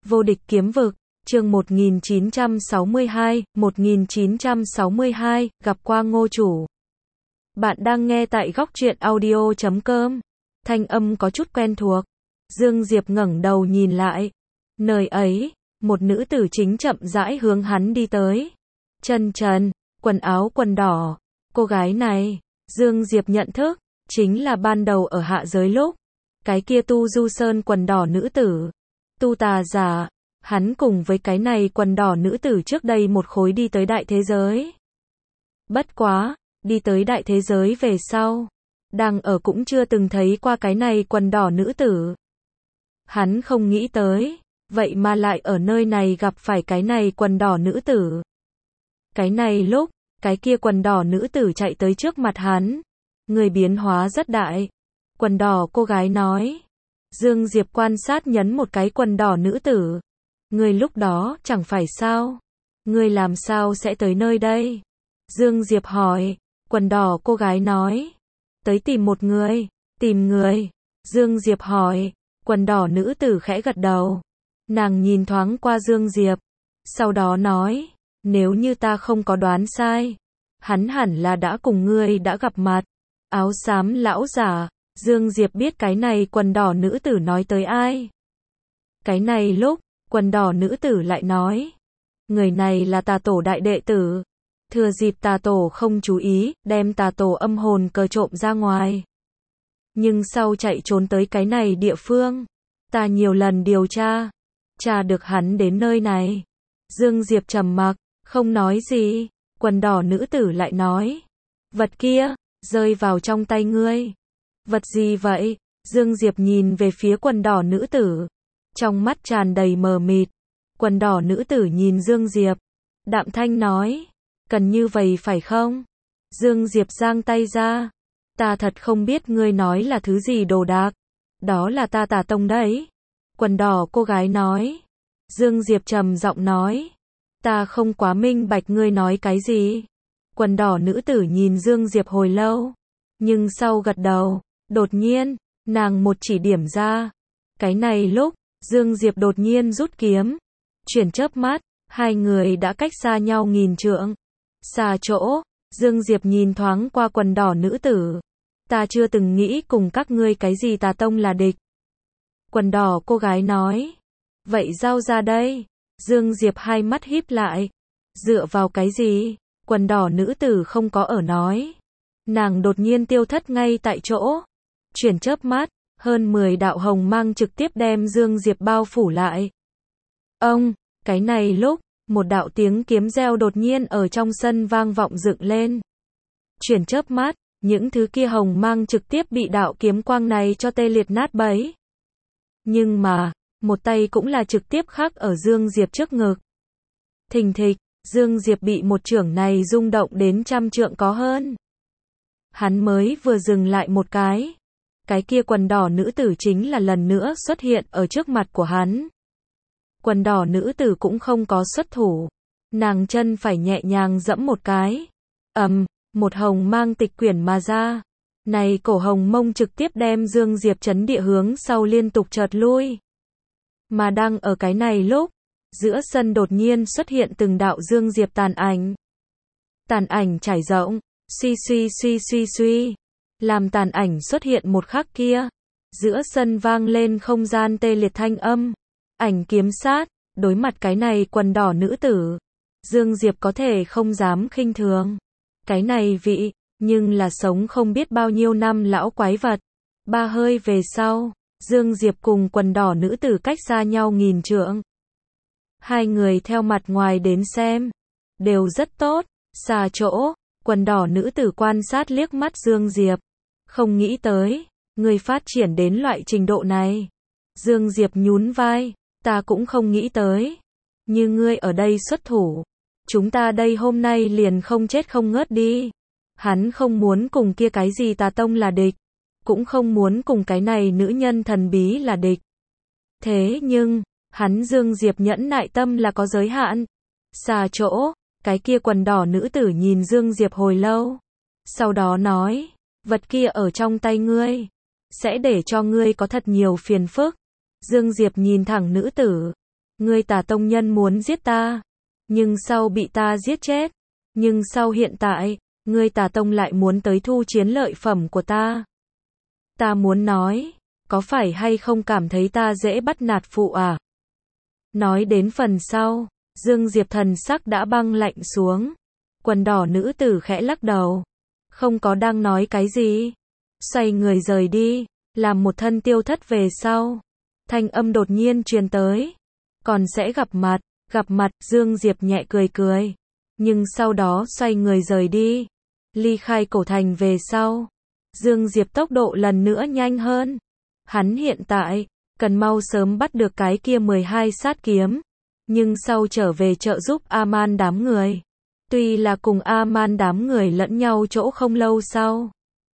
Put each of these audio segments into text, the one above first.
Vô địch kiếm vực, chương 1962, gặp qua Ngô chủ. Bạn đang nghe tại góc truyện audio.com. Thanh âm có chút quen thuộc. Dương Diệp ngẩng đầu nhìn lại. Nơi ấy, một nữ tử chính chậm rãi hướng hắn đi tới. Chân trần, quần áo quần đỏ. Cô gái này, Dương Diệp nhận thức, chính là ban đầu ở hạ giới lúc. Cái kia tu du sơn quần đỏ nữ tử. Tu tà giả. Hắn cùng với cái này quần đỏ nữ tử trước đây một khối đi tới đại thế giới. Bất quá, đi tới đại thế giới về sau, đang ở cũng chưa từng thấy qua cái này quần đỏ nữ tử. Hắn không nghĩ tới, vậy mà lại ở nơi này gặp phải cái này quần đỏ nữ tử. Cái này lúc, cái kia quần đỏ nữ tử chạy tới trước mặt hắn, người biến hóa rất đại. Quần đỏ cô gái nói. Dương Diệp quan sát nhấn một cái quần đỏ nữ tử. Ngươi lúc đó chẳng phải sao? Ngươi làm sao sẽ tới nơi đây? Dương Diệp hỏi. Quần đỏ cô gái nói. Tới tìm một người. Tìm người. Dương Diệp hỏi. Quần đỏ nữ tử khẽ gật đầu. Nàng nhìn thoáng qua Dương Diệp. Sau đó nói. Nếu như ta không có đoán sai, hắn hẳn là đã cùng ngươi đã gặp mặt. Áo xám lão giả. Dương Diệp biết cái này quần đỏ nữ tử nói tới ai. Cái này lúc, quần đỏ nữ tử lại nói. Người này là tà tổ đại đệ tử. Thừa dịp tà tổ không chú ý, đem tà tổ âm hồn cờ trộm ra ngoài. Nhưng sau chạy trốn tới cái này địa phương. Ta nhiều lần điều tra. Tra được hắn đến nơi này. Dương Diệp trầm mặc, không nói gì. Quần đỏ nữ tử lại nói. Vật kia, rơi vào trong tay ngươi. Vật gì vậy? Dương Diệp nhìn về phía quần đỏ nữ tử. Trong mắt tràn đầy mờ mịt. Quần đỏ nữ tử nhìn Dương Diệp. Đạm thanh nói. Cần như vậy phải không? Dương Diệp giang tay ra. Ta thật không biết ngươi nói là thứ gì đồ đạc. Đó là ta tà tông đấy. Quần đỏ cô gái nói. Dương Diệp trầm giọng nói. Ta không quá minh bạch ngươi nói cái gì. Quần đỏ nữ tử nhìn Dương Diệp hồi lâu. Nhưng sau gật đầu. Đột nhiên, nàng một chỉ điểm ra. Cái này lúc, Dương Diệp đột nhiên rút kiếm. Chuyển chớp mắt, hai người đã cách xa nhau nghìn trượng. Xa chỗ, Dương Diệp nhìn thoáng qua quần đỏ nữ tử. Ta chưa từng nghĩ cùng các ngươi cái gì tà tông là địch. Quần đỏ cô gái nói. Vậy giao ra đây. Dương Diệp hai mắt híp lại. Dựa vào cái gì? Quần đỏ nữ tử không có ở nói. Nàng đột nhiên tiêu thất ngay tại chỗ. Chuyển chớp mắt, hơn 10 đạo hồng mang trực tiếp đem Dương Diệp bao phủ lại. Ông, cái này lúc, một đạo tiếng kiếm reo đột nhiên ở trong sân vang vọng dựng lên. Chuyển chớp mắt, những thứ kia hồng mang trực tiếp bị đạo kiếm quang này cho tê liệt nát bấy. Nhưng mà, một tay cũng là trực tiếp khắc ở Dương Diệp trước ngực. Thình thịch, Dương Diệp bị một chưởng này rung động đến 100 trượng có hơn. Hắn mới vừa dừng lại một cái. Cái kia quần đỏ nữ tử chính là lần nữa xuất hiện ở trước mặt của hắn. Quần đỏ nữ tử cũng không có xuất thủ. Nàng chân phải nhẹ nhàng dẫm một cái. Một hồng mang tịch quyển mà ra. Này cổ hồng mông trực tiếp đem Dương Diệp chấn địa hướng sau liên tục chợt lui. Mà đang ở cái này lúc, giữa sân đột nhiên xuất hiện từng đạo Dương Diệp tàn ảnh. Tàn ảnh trải rộng, suy. Làm tàn ảnh xuất hiện một khắc kia. Giữa sân vang lên không gian tê liệt thanh âm. Ảnh kiếm sát, đối mặt cái này quần đỏ nữ tử. Dương Diệp có thể không dám khinh thường. Cái này vị, nhưng là sống không biết bao nhiêu năm lão quái vật. Ba hơi về sau, Dương Diệp cùng quần đỏ nữ tử cách xa nhau nghìn trượng. Hai người theo mặt ngoài đến xem. Đều rất tốt, xa chỗ. Quần đỏ nữ tử quan sát liếc mắt Dương Diệp. Không nghĩ tới, người phát triển đến loại trình độ này. Dương Diệp nhún vai, ta cũng không nghĩ tới. Như ngươi ở đây xuất thủ, chúng ta đây hôm nay liền không chết không ngớt đi. Hắn không muốn cùng kia cái gì tà tông là địch, cũng không muốn cùng cái này nữ nhân thần bí là địch. Thế nhưng, hắn Dương Diệp nhẫn nại tâm là có giới hạn. Xa chỗ, cái kia quần đỏ nữ tử nhìn Dương Diệp hồi lâu. Sau đó nói, vật kia ở trong tay ngươi, sẽ để cho ngươi có thật nhiều phiền phức. Dương Diệp nhìn thẳng nữ tử. ngươi Tà tông nhân muốn giết ta, nhưng sau bị ta giết chết, nhưng sau hiện tại, ngươi Tà tông lại muốn tới thu chiến lợi phẩm của ta. Ta muốn nói, có phải hay không cảm thấy ta dễ bắt nạt phụ à? Nói đến phần sau, Dương Diệp thần sắc đã băng lạnh xuống. Quần đỏ nữ tử khẽ lắc đầu, không có đang nói cái gì, xoay người rời đi, làm một thân tiêu thất về sau. Thanh âm đột nhiên truyền tới, còn sẽ gặp mặt, Dương Diệp nhẹ cười cười, nhưng sau đó xoay người rời đi, ly khai cổ thành về sau. Dương Diệp tốc độ lần nữa nhanh hơn, hắn hiện tại cần mau sớm bắt được cái kia 12 sát kiếm, nhưng sau trở về trợ giúp A-man đám người. Tuy là cùng A-man đám người lẫn nhau chỗ không lâu sau.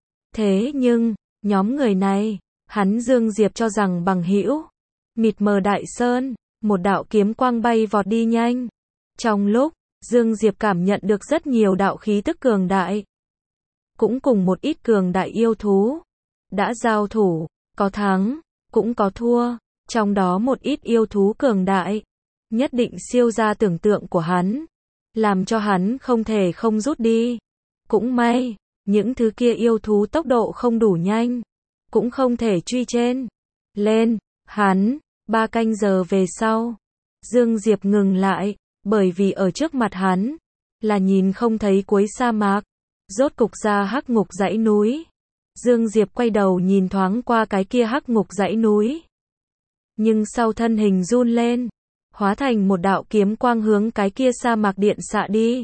Thế nhưng, nhóm người này, hắn Dương Diệp cho rằng bằng hữu. Mịt mờ đại sơn, một đạo kiếm quang bay vọt đi nhanh. Trong lúc, Dương Diệp cảm nhận được rất nhiều đạo khí tức cường đại. Cũng cùng một ít cường đại yêu thú. Đã giao thủ, có thắng, cũng có thua. Trong đó một ít yêu thú cường đại, nhất định siêu ra tưởng tượng của hắn. Làm cho hắn không thể không rút đi. Cũng may, những thứ kia yêu thú tốc độ không đủ nhanh, cũng không thể truy trên. Lên, hắn, 3 canh giờ về sau. Dương Diệp ngừng lại, bởi vì ở trước mặt hắn, là nhìn không thấy cuối sa mạc. Rốt cục ra hắc ngục dãy núi. Dương Diệp quay đầu nhìn thoáng qua cái kia hắc ngục dãy núi. Nhưng sau thân hình run lên, hóa thành một đạo kiếm quang hướng cái kia sa mạc điện xạ đi.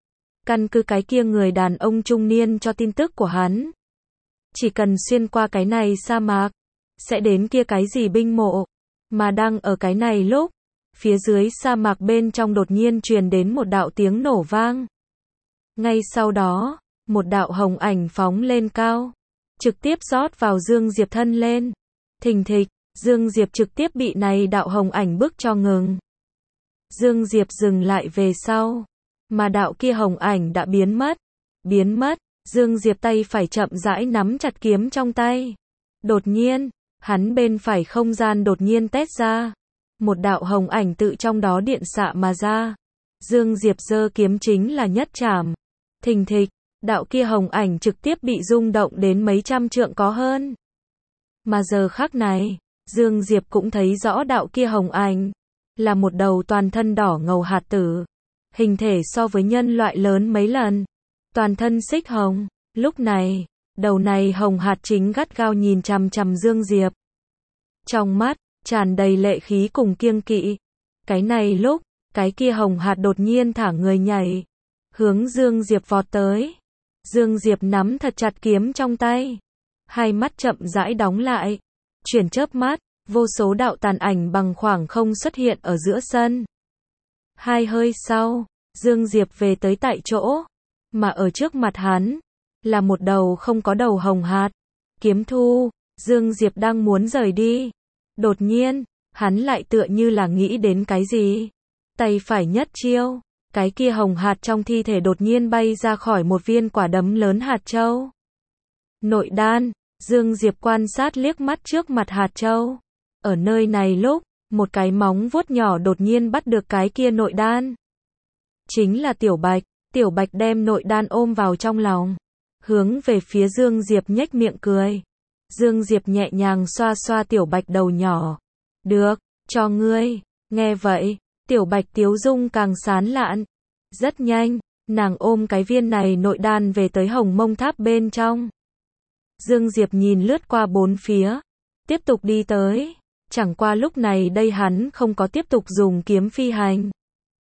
Căn cứ cái kia người đàn ông trung niên cho tin tức của hắn. Chỉ cần xuyên qua cái này sa mạc, sẽ đến kia cái gì binh mộ. Mà đang ở cái này lúc, phía dưới sa mạc bên trong đột nhiên truyền đến một đạo tiếng nổ vang. Ngay sau đó, một đạo hồng ảnh phóng lên cao, trực tiếp rót vào Dương Diệp thân lên. Thình thịch, Dương Diệp trực tiếp bị này đạo hồng ảnh bức cho ngừng. Dương Diệp dừng lại về sau, mà đạo kia hồng ảnh đã biến mất, Dương Diệp tay phải chậm rãi nắm chặt kiếm trong tay. Đột nhiên, hắn bên phải không gian đột nhiên tét ra, một đạo hồng ảnh tự trong đó điện xạ mà ra. Dương Diệp giơ kiếm chính là nhất trảm. Thình thịch, đạo kia hồng ảnh trực tiếp bị rung động đến mấy trăm trượng có hơn. Mà giờ khắc này, Dương Diệp cũng thấy rõ đạo kia hồng ảnh, là một đầu toàn thân đỏ ngầu hạt tử. Hình thể so với nhân loại lớn mấy lần. Toàn thân xích hồng. Lúc này, đầu này hồng hạt chính gắt gao nhìn chằm chằm Dương Diệp. Trong mắt, tràn đầy lệ khí cùng kiêng kỵ. Cái này lúc, cái kia hồng hạt đột nhiên thả người nhảy, hướng Dương Diệp vọt tới. Dương Diệp nắm thật chặt kiếm trong tay. Hai mắt chậm rãi đóng lại. Chuyển chớp mắt, vô số đạo tàn ảnh bằng khoảng không xuất hiện ở giữa sân. Hai hơi sau, Dương Diệp về tới tại chỗ, mà ở trước mặt hắn, là một đầu không có đầu hồng hạt. Kiếm thu, Dương Diệp đang muốn rời đi. Đột nhiên, hắn lại tựa như là nghĩ đến cái gì. Tay phải nhất chiêu, cái kia hồng hạt trong thi thể đột nhiên bay ra khỏi một viên quả đấm lớn hạt châu. Nội đan, Dương Diệp quan sát liếc mắt trước mặt hạt châu. Ở nơi này lúc, một cái móng vuốt nhỏ đột nhiên bắt được cái kia nội đan. Chính là Tiểu Bạch đem nội đan ôm vào trong lòng, hướng về phía Dương Diệp nhếch miệng cười. Dương Diệp nhẹ nhàng xoa xoa Tiểu Bạch đầu nhỏ. Được, cho ngươi. Nghe vậy, Tiểu Bạch tiếu dung càng sán lạn. Rất nhanh, nàng ôm cái viên này nội đan về tới Hồng Mông Tháp bên trong. Dương Diệp nhìn lướt qua bốn phía, tiếp tục đi tới. Chẳng qua lúc này đây hắn không có tiếp tục dùng kiếm phi hành.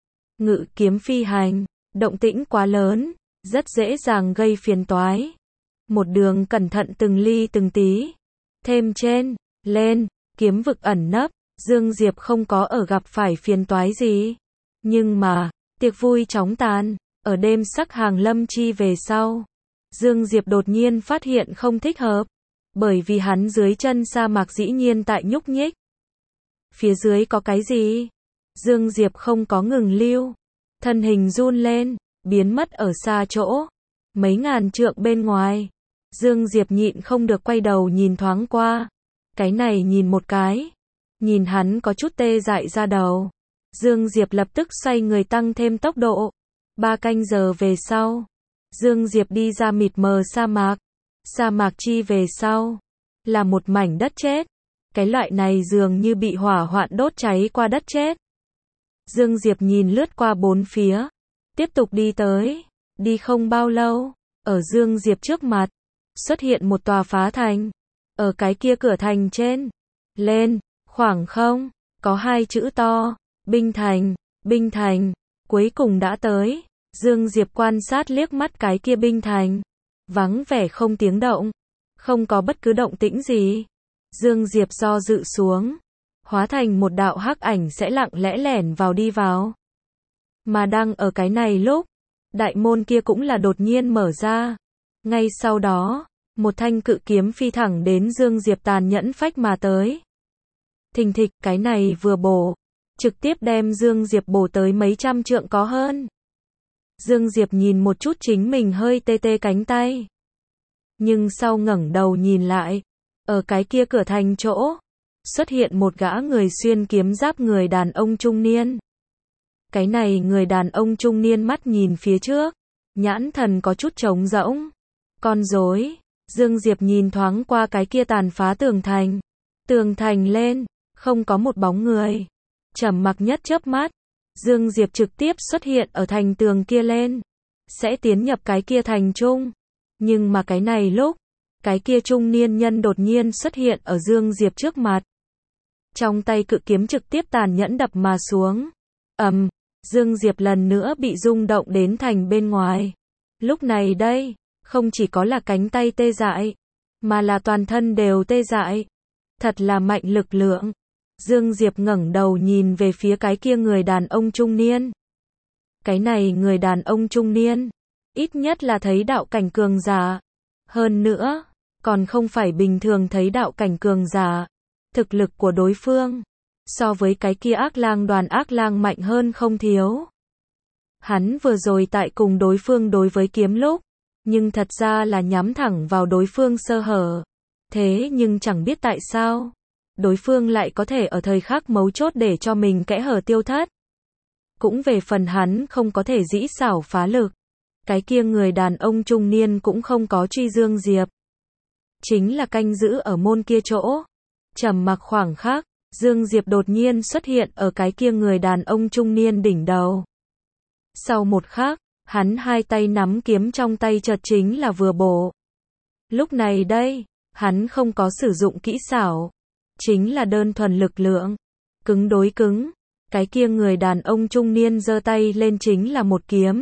Ngự kiếm phi hành, động tĩnh quá lớn, rất dễ dàng gây phiền toái. Một đường cẩn thận từng ly từng tí. Thêm trên, lên, kiếm vực ẩn nấp, Dương Diệp không có ở gặp phải phiền toái gì. Nhưng mà, tiệc vui chóng tàn, ở đêm sắc hàng lâm chi về sau. Dương Diệp đột nhiên phát hiện không thích hợp. Bởi vì hắn dưới chân sa mạc dĩ nhiên tại nhúc nhích. Phía dưới có cái gì? Dương Diệp không có ngừng lưu. Thân hình run lên, biến mất ở xa chỗ. Mấy ngàn trượng bên ngoài. Dương Diệp nhịn không được quay đầu nhìn thoáng qua. Cái này nhìn một cái. Nhìn hắn có chút tê dại ra đầu. Dương Diệp lập tức xoay người tăng thêm tốc độ. 3 canh giờ về sau, Dương Diệp đi ra mịt mờ sa mạc. Sa mạc chi về sau, là một mảnh đất chết. Cái loại này dường như bị hỏa hoạn đốt cháy qua đất chết. Dương Diệp nhìn lướt qua bốn phía, tiếp tục đi tới. Đi không bao lâu, ở Dương Diệp trước mặt, xuất hiện một tòa phá thành. Ở cái kia cửa thành trên, lên, khoảng không, có 2 chữ to, Binh Thành, Binh Thành, cuối cùng đã tới. Dương Diệp quan sát liếc mắt cái kia Binh Thành, vắng vẻ không tiếng động, không có bất cứ động tĩnh gì. Dương Diệp do dự xuống, hóa thành một đạo hắc ảnh sẽ lặng lẽ lẻn vào đi vào. Mà đang ở cái này lúc, đại môn kia cũng là đột nhiên mở ra. Ngay sau đó, một thanh cự kiếm phi thẳng đến Dương Diệp tàn nhẫn phách mà tới. Thình thịch, cái này vừa bổ, trực tiếp đem Dương Diệp bổ tới mấy trăm trượng có hơn. Dương Diệp nhìn một chút chính mình hơi tê tê cánh tay. Nhưng sau ngẩng đầu nhìn lại, ở cái kia cửa thành chỗ, xuất hiện một gã người xuyên kiếm giáp người đàn ông trung niên. Cái này người đàn ông trung niên mắt nhìn phía trước, nhãn thần có chút trống rỗng. Con rối. Dương Diệp nhìn thoáng qua cái kia tàn phá tường thành. Tường thành lên, không có một bóng người. Trầm mặc nhất chớp mắt, Dương Diệp trực tiếp xuất hiện ở thành tường kia lên, sẽ tiến nhập cái kia thành trung. Nhưng mà cái này lúc, cái kia trung niên nhân đột nhiên xuất hiện ở Dương Diệp trước mặt. Trong tay cự kiếm trực tiếp tàn nhẫn đập mà xuống. Dương Diệp lần nữa bị rung động đến thành bên ngoài. Lúc này đây, không chỉ có là cánh tay tê dại, mà là toàn thân đều tê dại. Thật là mạnh lực lượng. Dương Diệp ngẩng đầu nhìn về phía cái kia người đàn ông trung niên. Cái này người đàn ông trung niên, ít nhất là thấy đạo cảnh cường giả. Hơn nữa, còn không phải bình thường thấy đạo cảnh cường giả. Thực lực của đối phương, so với cái kia ác lang đoàn ác lang mạnh hơn không thiếu. Hắn vừa rồi tại cùng đối phương đối với kiếm lúc, nhưng thật ra là nhắm thẳng vào đối phương sơ hở. Thế nhưng chẳng biết tại sao, đối phương lại có thể ở thời khắc mấu chốt để cho mình kẽ hở tiêu thất. Cũng về phần hắn không có thể dĩ xảo phá lực. Cái kia người đàn ông trung niên cũng không có truy Dương Diệp. Chính là canh giữ ở môn kia chỗ. Trầm mặc khoảng khắc, Dương Diệp đột nhiên xuất hiện ở cái kia người đàn ông trung niên đỉnh đầu. Sau một khắc, hắn hai tay nắm kiếm trong tay chợt chính là vừa bổ. Lúc này đây, hắn không có sử dụng kỹ xảo, chính là đơn thuần lực lượng, cứng đối cứng. Cái kia người đàn ông trung niên giơ tay lên chính là một kiếm.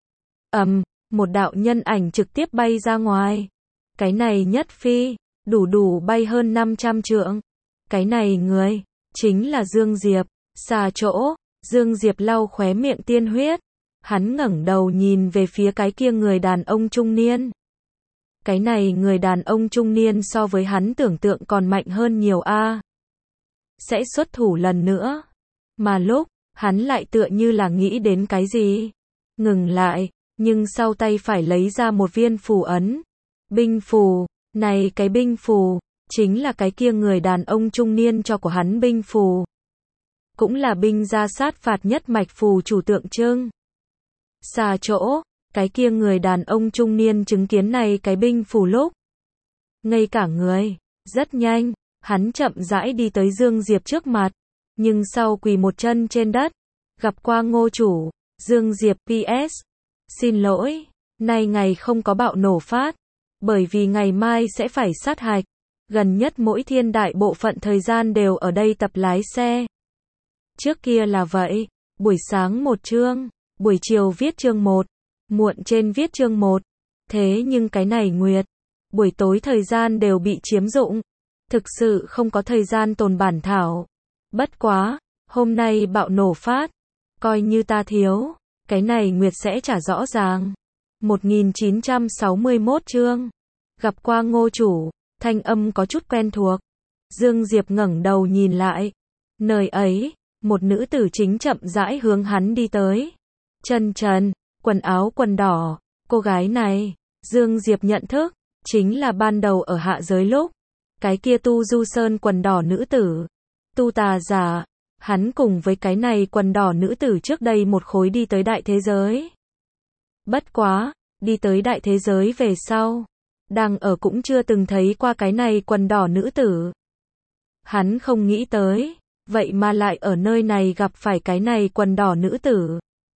Một đạo nhân ảnh trực tiếp bay ra ngoài. Cái này nhất phi, đủ bay hơn 500 trượng. Cái này người, chính là Dương Diệp. Xa chỗ, Dương Diệp lau khóe miệng tiên huyết. Hắn ngẩng đầu nhìn về phía cái kia người đàn ông trung niên. Cái này người đàn ông trung niên so với hắn tưởng tượng còn mạnh hơn nhiều a. Sẽ xuất thủ lần nữa. Mà lúc, hắn lại tựa như là nghĩ đến cái gì. Ngừng lại, nhưng sau tay phải lấy ra một viên phù ấn. Binh phù, này cái binh phù, chính là cái kia người đàn ông trung niên cho của hắn binh phù. Cũng là binh gia sát phạt nhất mạch phù chủ tượng trưng. Xa chỗ, cái kia người đàn ông trung niên chứng kiến này cái binh phù lúc. Ngây cả người, rất nhanh, hắn chậm rãi đi tới Dương Diệp trước mặt. Nhưng sau quỳ một chân trên đất, gặp qua Ngô chủ. Dương Diệp PS. Xin lỗi, nay ngày không có bạo nổ phát, bởi vì ngày mai sẽ phải sát hạch. Gần nhất mỗi thiên đại bộ phận thời gian đều ở đây tập lái xe. Trước kia là vậy, buổi sáng một chương, buổi chiều viết chương 1, muộn trên viết chương 1. Thế nhưng cái này Nguyệt, buổi tối thời gian đều bị chiếm dụng. Thực sự không có thời gian tồn bản thảo. Bất quá, hôm nay bạo nổ phát, coi như ta thiếu, cái này Nguyệt sẽ trả rõ ràng. 1961 chương, gặp qua Ngô chủ, thanh âm có chút quen thuộc. Dương Diệp ngẩng đầu nhìn lại. Nơi ấy, một nữ tử chính chậm rãi hướng hắn đi tới. Chân trần, quần áo quần đỏ, cô gái này, Dương Diệp nhận thức, chính là ban đầu ở hạ giới lúc. Cái kia tu du sơn quần đỏ nữ tử. Tu tà giả, Hắn cùng với cái này quần đỏ nữ tử trước đây một khối đi tới đại thế giới. Bất quá, đi tới đại thế giới về sau, đang ở cũng chưa từng thấy qua cái này quần đỏ nữ tử. Hắn không nghĩ tới, vậy mà lại ở nơi này gặp phải cái này quần đỏ nữ tử.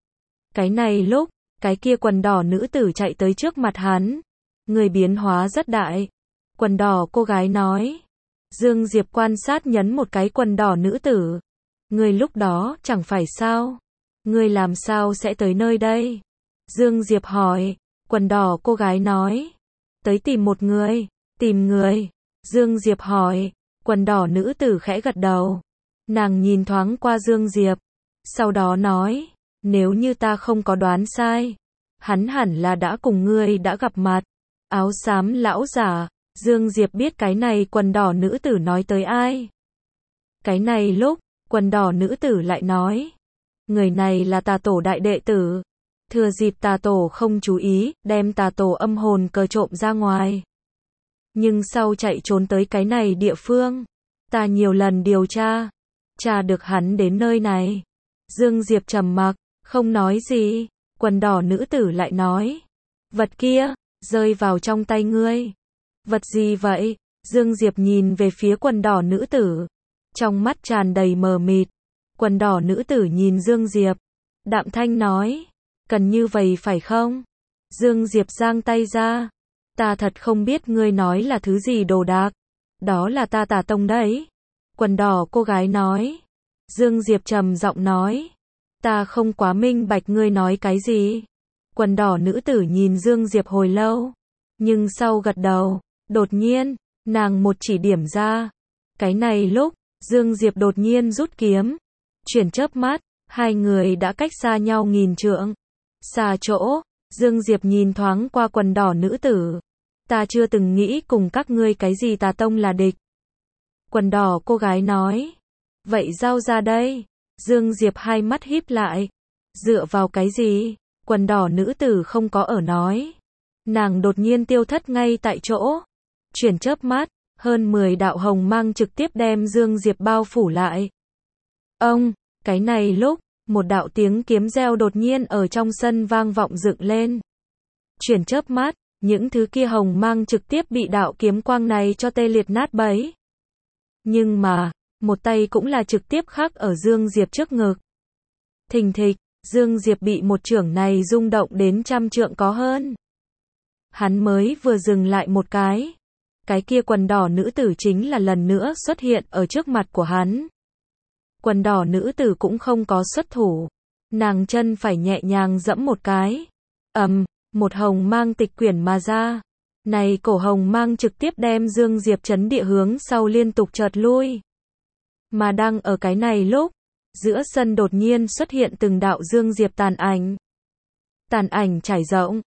Cái này lúc, cái kia quần đỏ nữ tử chạy tới trước mặt hắn, người biến hóa rất đại. Quần đỏ cô gái nói. Dương Diệp quan sát nhấn một cái quần đỏ nữ tử. Người lúc đó chẳng phải sao? Người làm sao sẽ tới nơi đây? Dương Diệp hỏi. Quần đỏ cô gái nói. Tới tìm một người. Tìm người. Dương Diệp hỏi. Quần đỏ nữ tử khẽ gật đầu. Nàng nhìn thoáng qua Dương Diệp. Sau đó nói. Nếu như ta không có đoán sai, hắn hẳn là đã cùng ngươi đã gặp mặt. Áo xám lão giả. Dương Diệp biết cái này quần đỏ nữ tử nói tới ai. Cái này lúc, quần đỏ nữ tử lại nói. Người này là tà tổ đại đệ tử. Thừa dịp tà tổ không chú ý, đem tà tổ âm hồn cờ trộm ra ngoài. Nhưng sau chạy trốn tới cái này địa phương. Ta nhiều lần điều tra. Tra được hắn đến nơi này. Dương Diệp trầm mặc, không nói gì. Quần đỏ nữ tử lại nói. Vật kia, rơi vào trong tay ngươi. Vật gì vậy? Dương Diệp nhìn về phía quần đỏ nữ tử. Trong mắt tràn đầy mờ mịt. Quần đỏ nữ tử nhìn Dương Diệp. Đạm thanh nói. Cần như vậy phải không? Dương Diệp giang tay ra. Ta thật không biết ngươi nói là thứ gì đồ đạc. Đó là ta tà tông đấy. Quần đỏ cô gái nói. Dương Diệp trầm giọng nói. Ta không quá minh bạch ngươi nói cái gì. Quần đỏ nữ tử nhìn Dương Diệp hồi lâu. Nhưng sau gật đầu. Đột nhiên, nàng một chỉ điểm ra. Cái này lúc, Dương Diệp đột nhiên rút kiếm. Chuyển chớp mắt, hai người đã cách xa nhau nghìn trượng. Xa chỗ, Dương Diệp nhìn thoáng qua quần đỏ nữ tử. Ta chưa từng nghĩ cùng các ngươi cái gì tà tông là địch. Quần đỏ cô gái nói. Vậy giao ra đây. Dương Diệp hai mắt híp lại. Dựa vào cái gì? Quần đỏ nữ tử không có ở nói. Nàng đột nhiên tiêu thất ngay tại chỗ. Chuyển chớp mắt, hơn 10 đạo hồng mang trực tiếp đem Dương Diệp bao phủ lại. Ông, cái này lúc, một đạo tiếng kiếm reo đột nhiên ở trong sân vang vọng dựng lên. Chuyển chớp mắt, những thứ kia hồng mang trực tiếp bị đạo kiếm quang này cho tê liệt nát bấy. Nhưng mà, một tay cũng là trực tiếp khắc ở Dương Diệp trước ngực. Thình thịch, Dương Diệp bị một chưởng này rung động đến 100 trượng có hơn. Hắn mới vừa dừng lại một cái. Cái kia quần đỏ nữ tử chính là lần nữa xuất hiện ở trước mặt của hắn. Quần đỏ nữ tử cũng không có xuất thủ. Nàng chân phải nhẹ nhàng giẫm một cái. Một hồng mang tịch quyển mà ra. Này cổ hồng mang trực tiếp đem Dương Diệp chấn địa hướng sau liên tục chợt lui. Mà đang ở cái này lúc, giữa sân đột nhiên xuất hiện từng đạo Dương Diệp tàn ảnh. Tàn ảnh trải rộng,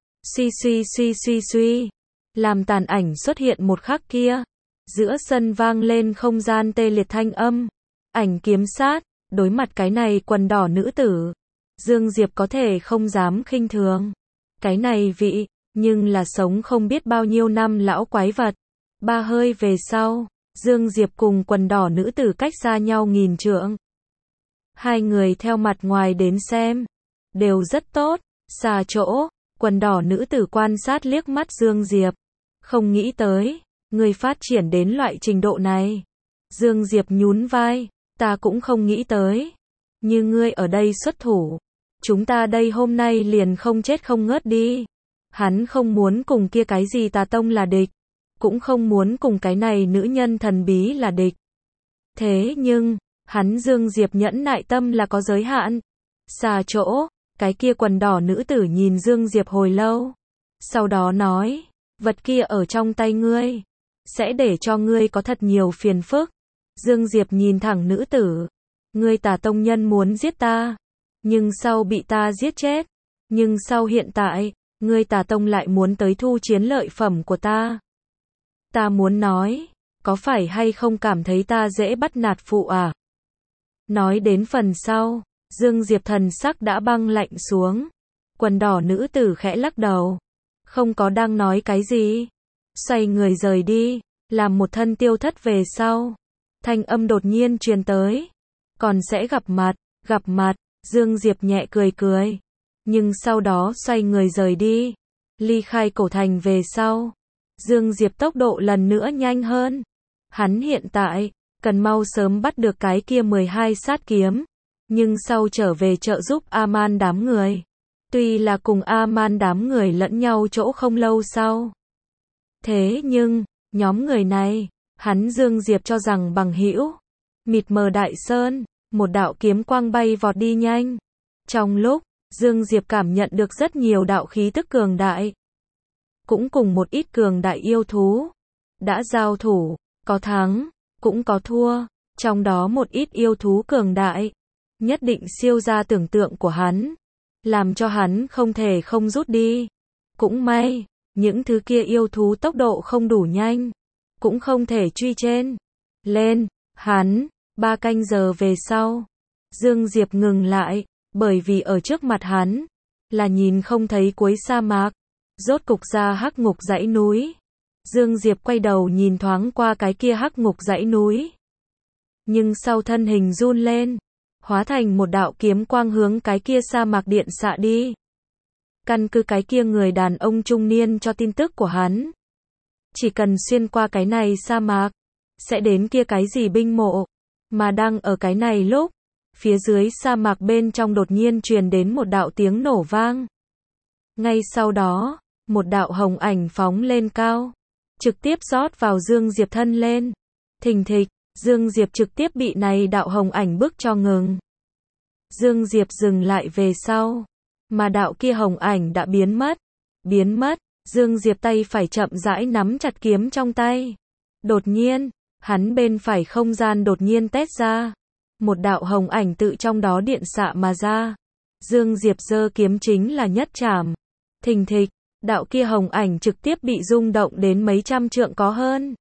suy. Làm tàn ảnh xuất hiện một khắc kia. Giữa sân vang lên không gian tê liệt thanh âm. Ảnh kiếm sát, đối mặt cái này quần đỏ nữ tử. Dương Diệp có thể không dám khinh thường. Cái này vị, nhưng là sống không biết bao nhiêu năm lão quái vật. Ba hơi về sau, Dương Diệp cùng quần đỏ nữ tử cách xa nhau nghìn trượng. Hai người theo mặt ngoài đến xem. Đều rất tốt, xa chỗ, quần đỏ nữ tử quan sát liếc mắt Dương Diệp. Không nghĩ tới, người phát triển đến loại trình độ này. Dương Diệp nhún vai, ta cũng không nghĩ tới. Như ngươi ở đây xuất thủ. Chúng ta đây hôm nay liền không chết không ngớt đi. Hắn không muốn cùng kia cái gì tà tông là địch. Cũng không muốn cùng cái này nữ nhân thần bí là địch. Thế nhưng, hắn Dương Diệp nhẫn nại tâm là có giới hạn. Xa chỗ, cái kia quần đỏ nữ tử nhìn Dương Diệp hồi lâu. Sau đó nói, vật kia ở trong tay ngươi. Sẽ để cho ngươi có thật nhiều phiền phức. Dương Diệp nhìn thẳng nữ tử. Ngươi tà tông nhân muốn giết ta. Nhưng sau bị ta giết chết. Nhưng sau hiện tại, ngươi tà tông lại muốn tới thu chiến lợi phẩm của ta. Ta muốn nói, có phải hay không cảm thấy ta dễ bắt nạt phụ à? Nói đến phần sau, Dương Diệp thần sắc đã băng lạnh xuống. Quần đỏ nữ tử khẽ lắc đầu. Không có đang nói cái gì. Xoay người rời đi, làm một thân tiêu thất về sau. Thanh âm đột nhiên truyền tới. còn sẽ gặp mặt, Dương Diệp nhẹ cười cười. Nhưng sau đó xoay người rời đi, ly khai cổ thành về sau. Dương Diệp tốc độ lần nữa nhanh hơn. Hắn hiện tại, cần mau sớm bắt được cái kia 12 sát kiếm. Nhưng sau trở về trợ giúp A-man đám người. Tuy là cùng A-man đám người lẫn nhau chỗ không lâu sau. Thế nhưng, nhóm người này, hắn Dương Diệp cho rằng bằng hữu. Mịt mờ đại sơn, một đạo kiếm quang bay vọt đi nhanh. Trong lúc, Dương Diệp cảm nhận được rất nhiều đạo khí tức cường đại. Cũng cùng một ít cường đại yêu thú. Đã giao thủ, có thắng, cũng có thua. Trong đó một ít yêu thú cường đại. Nhất định siêu ra tưởng tượng của hắn. Làm cho hắn không thể không rút đi. Cũng may, những thứ kia yêu thú tốc độ không đủ nhanh. Cũng không thể truy trên. Lên, hắn, 3 canh giờ về sau. Dương Diệp ngừng lại, bởi vì ở trước mặt hắn, là nhìn không thấy cuối sa mạc. Rốt cục ra hắc ngục dãy núi. Dương Diệp quay đầu nhìn thoáng qua cái kia hắc ngục dãy núi. Nhưng sau thân hình run lên, hóa thành một đạo kiếm quang hướng cái kia sa mạc điện xạ đi. Căn cứ cái kia người đàn ông trung niên cho tin tức của hắn. Chỉ cần xuyên qua cái này sa mạc, sẽ đến kia cái gì binh mộ. Mà đang ở cái này lúc, phía dưới sa mạc bên trong đột nhiên truyền đến một đạo tiếng nổ vang. Ngay sau đó, một đạo hồng ảnh phóng lên cao, trực tiếp rót vào Dương Diệp thân lên. Thình thịch, Dương Diệp trực tiếp bị này đạo hồng ảnh bức cho ngừng. Dương Diệp dừng lại về sau, mà đạo kia hồng ảnh đã biến mất, Dương Diệp tay phải chậm rãi nắm chặt kiếm trong tay. Đột nhiên, hắn bên phải không gian đột nhiên tét ra, một đạo hồng ảnh tự trong đó điện xạ mà ra. Dương Diệp giơ kiếm chính là nhất trảm. Thình thịch, đạo kia hồng ảnh trực tiếp bị rung động đến mấy trăm trượng có hơn.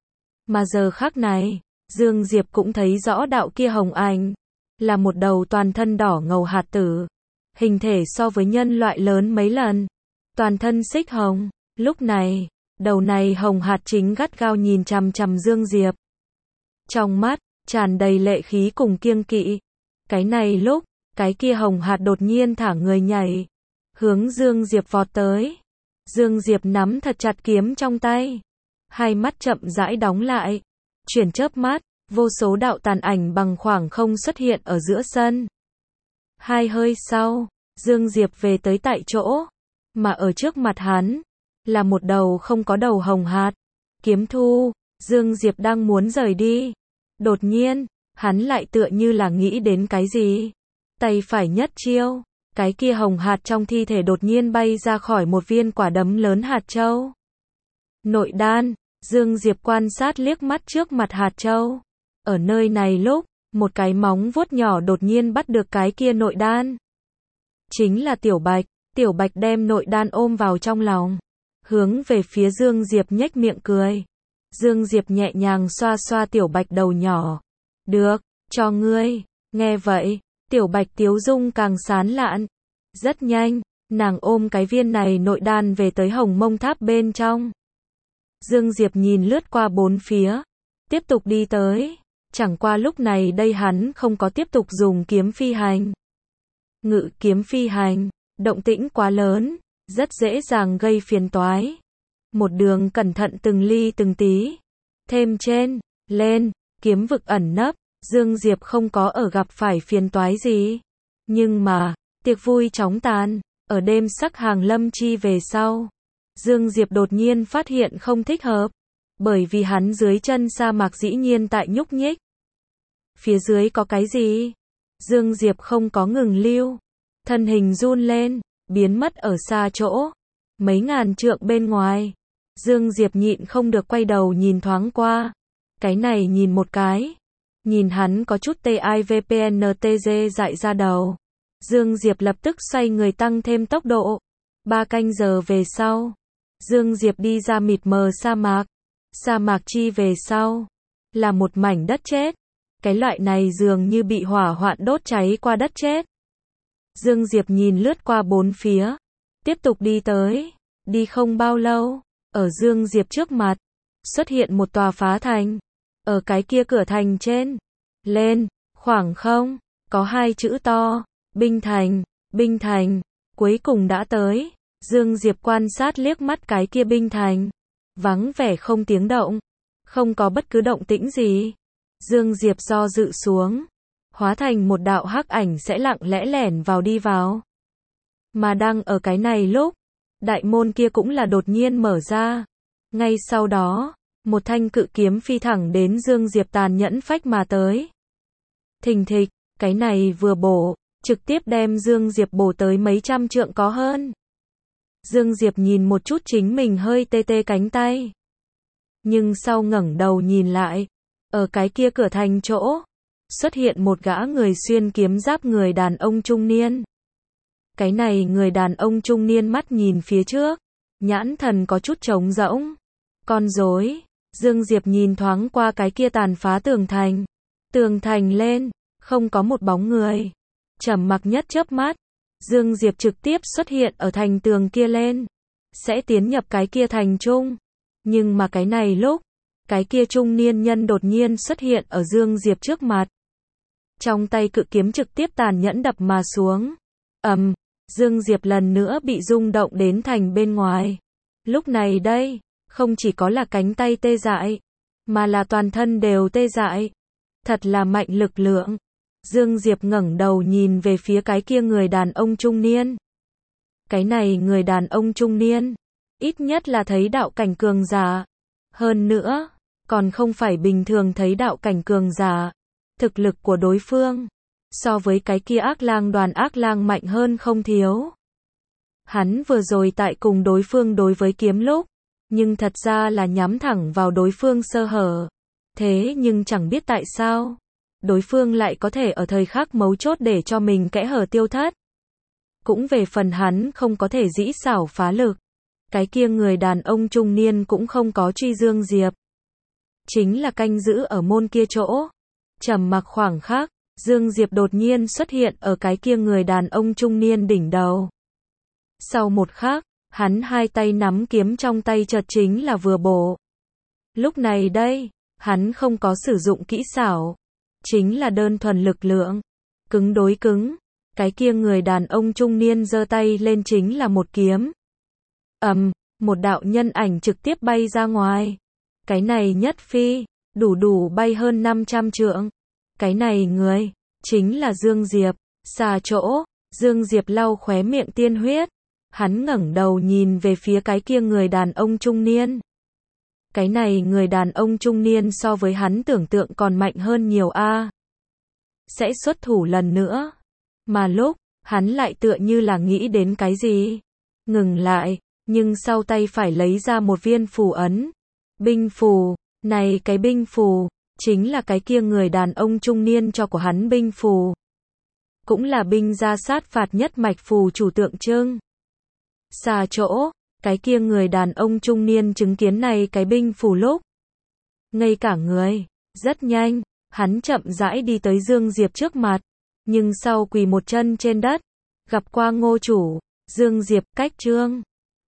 Mà giờ khắc này, Dương Diệp cũng thấy rõ đạo kia hồng ảnh là một đầu toàn thân đỏ ngầu hạt tử, hình thể so với nhân loại lớn mấy lần, toàn thân xích hồng. Lúc này, đầu này hồng hạt chính gắt gao nhìn chằm chằm Dương Diệp. Trong mắt tràn đầy lệ khí cùng kiêng kỵ. Cái này lúc, cái kia hồng hạt đột nhiên thả người nhảy, hướng Dương Diệp vọt tới. Dương Diệp nắm thật chặt kiếm trong tay, hai mắt chậm rãi đóng lại, chuyển chớp mắt, vô số đạo tàn ảnh bằng khoảng không xuất hiện ở giữa sân. 2 hơi sau, Dương Diệp về tới tại chỗ, mà ở trước mặt hắn là một đầu không có đầu hồng hạt. Kiếm thu, Dương Diệp đang muốn rời đi. Đột nhiên, hắn lại tựa như là nghĩ đến cái gì. Tay phải nhất chiêu, cái kia hồng hạt trong thi thể đột nhiên bay ra khỏi một viên quả đấm lớn hạt châu. Nội đan, Dương Diệp quan sát liếc mắt trước mặt hạt châu. Ở nơi này lúc, một cái móng vuốt nhỏ đột nhiên bắt được cái kia nội đan. Chính là Tiểu Bạch đem nội đan ôm vào trong lòng, hướng về phía Dương Diệp nhếch miệng cười. Dương Diệp nhẹ nhàng xoa xoa Tiểu Bạch đầu nhỏ. Được, cho ngươi. Nghe vậy, Tiểu Bạch tiếu dung càng sán lạn. Rất nhanh, nàng ôm cái viên này nội đan về tới Hồng Mông Tháp bên trong. Dương Diệp nhìn lướt qua bốn phía, tiếp tục đi tới. Chẳng qua lúc này đây hắn không có tiếp tục dùng kiếm phi hành. Ngự kiếm phi hành, động tĩnh quá lớn, rất dễ dàng gây phiền toái. Một đường cẩn thận từng ly từng tí. Thêm trên, lên, kiếm vực ẩn nấp, Dương Diệp không có ở gặp phải phiền toái gì. Nhưng mà, tiệc vui chóng tàn, ở đêm sắc hàng lâm chi về sau. Dương Diệp đột nhiên phát hiện không thích hợp. Bởi vì hắn dưới chân sa mạc dĩ nhiên tại nhúc nhích. Phía dưới có cái gì? Dương Diệp không có ngừng lưu. Thân hình run lên, biến mất ở xa chỗ. Mấy ngàn trượng bên ngoài. Dương Diệp nhịn không được quay đầu nhìn thoáng qua. Cái này nhìn một cái. Nhìn hắn có chút TIVPNTG dại ra đầu. Dương Diệp lập tức xoay người tăng thêm tốc độ. 3 canh giờ về sau. Dương Diệp đi ra mịt mờ sa mạc. Sa mạc chi về sau. Là một mảnh đất chết. Cái loại này dường như bị hỏa hoạn đốt cháy qua đất chết. Dương Diệp nhìn lướt qua bốn phía. Tiếp tục đi tới. Đi không bao lâu. Ở Dương Diệp trước mặt. Xuất hiện một tòa phá thành. Ở cái kia cửa thành trên. Lên. khoảng không, có hai chữ to, Binh Thành, Binh Thành, cuối cùng đã tới. Dương Diệp quan sát liếc mắt cái kia Binh Thành, vắng vẻ không tiếng động, không có bất cứ động tĩnh gì. Dương Diệp do dự xuống, hóa thành một đạo hắc ảnh sẽ lặng lẽ lẻn vào đi vào. Mà đang ở cái này lúc, đại môn kia cũng là đột nhiên mở ra. Ngay sau đó, một thanh cự kiếm phi thẳng đến Dương Diệp tàn nhẫn phách mà tới. Thình thịch, cái này vừa bổ, trực tiếp đem Dương Diệp bổ tới mấy trăm trượng có hơn. Dương Diệp nhìn một chút chính mình hơi tê tê cánh tay. Nhưng sau ngẩng đầu nhìn lại, ở cái kia cửa thành chỗ, xuất hiện một gã người xuyên kiếm giáp người đàn ông trung niên. Cái này người đàn ông trung niên mắt nhìn phía trước, nhãn thần có chút trống rỗng. Con rối. Dương Diệp nhìn thoáng qua cái kia tàn phá tường thành. Tường thành lên, không có một bóng người. Trầm mặc nhất chớp mắt, Dương Diệp trực tiếp xuất hiện ở thành tường kia lên, sẽ tiến nhập cái kia thành trung. Nhưng mà cái này lúc, cái kia trung niên nhân đột nhiên xuất hiện ở Dương Diệp trước mặt. Trong tay cự kiếm trực tiếp tàn nhẫn đập mà xuống. Dương Diệp lần nữa bị rung động đến thành bên ngoài. Lúc này đây, không chỉ có là cánh tay tê dại, mà là toàn thân đều tê dại. Thật là mạnh lực lượng. Dương Diệp ngẩng đầu nhìn về phía cái kia người đàn ông trung niên. Cái này người đàn ông trung niên, ít nhất là thấy đạo cảnh cường giả. Hơn nữa, còn không phải bình thường thấy đạo cảnh cường giả. Thực lực của đối phương, so với cái kia ác lang đoàn ác lang mạnh hơn không thiếu. Hắn vừa rồi tại cùng đối phương đối với kiếm lúc, nhưng thật ra là nhắm thẳng vào đối phương sơ hở. Thế nhưng chẳng biết tại sao, đối phương lại có thể ở thời khắc mấu chốt để cho mình kẽ hở tiêu thất. Cũng về phần hắn không có thể dĩ xảo phá lực. Cái kia người đàn ông trung niên cũng không có truy Dương Diệp. Chính là canh giữ ở môn kia chỗ. Trầm mặc khoảng khắc, Dương Diệp đột nhiên xuất hiện ở cái kia người đàn ông trung niên đỉnh đầu. Sau một khắc, hắn hai tay nắm kiếm trong tay chợt chính là vừa bổ. Lúc này đây, hắn không có sử dụng kỹ xảo, chính là đơn thuần lực lượng, cứng đối cứng. Cái kia người đàn ông trung niên giơ tay lên chính là một kiếm. Một đạo nhân ảnh trực tiếp bay ra ngoài. Cái này nhất phi, đủ bay hơn 500 trượng. Cái này người, chính là Dương Diệp. Xa chỗ, Dương Diệp lau khóe miệng tiên huyết. Hắn ngẩng đầu nhìn về phía cái kia người đàn ông trung niên. Cái này người đàn ông trung niên so với hắn tưởng tượng còn mạnh hơn nhiều a. Sẽ xuất thủ lần nữa. Mà lúc, hắn lại tựa như là nghĩ đến cái gì. Ngừng lại, nhưng sau tay phải lấy ra một viên phù ấn. Binh phù, này cái binh phù, chính là cái kia người đàn ông trung niên cho của hắn binh phù. Cũng là binh gia sát phạt nhất mạch phù chủ tượng trưng. Xa chỗ, cái kia người đàn ông trung niên chứng kiến này cái binh phù lúc. Ngây cả người, rất nhanh, hắn chậm rãi đi tới Dương Diệp trước mặt. Nhưng sau quỳ một chân trên đất, gặp qua Ngô chủ, Dương Diệp cách trương.